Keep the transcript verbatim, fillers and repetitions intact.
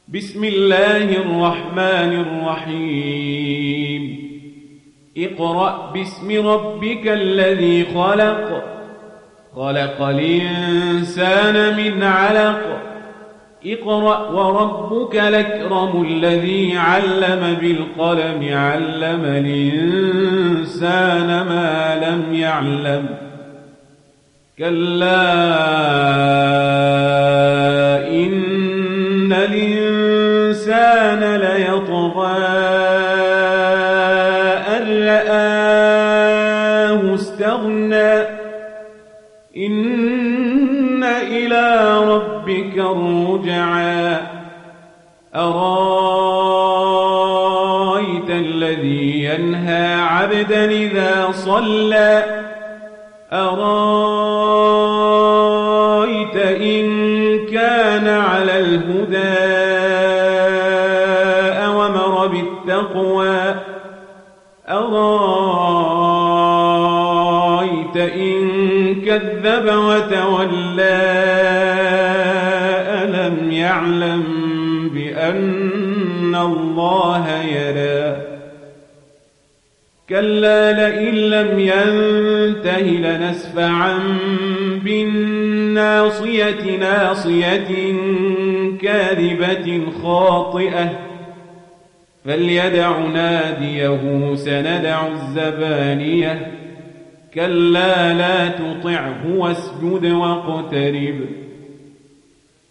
بسم الله الرحمن الرحيم اقرأ باسم ربك الذي خلق خلق الإنسان من علق اقرأ وربك الأكرم الذي علم بالقلم علم الإنسان ما لم يعلم كلا إن الإنسان ليطغى أن رآه استغنى إن إلى ربك الرجعى أرايت الذي ينهى عبدا إذا صلى أرايت إن كان على الهدى أومر بالتقوى أرايت إن كذب وتولى ألم يعلم بأن الله يرى كلا لئن لم ينته لنسفعا بالناصية ناصية كاذبة خاطئة فليدع ناديه سندع الزبانية كلا لا تطعه واسجد واقترب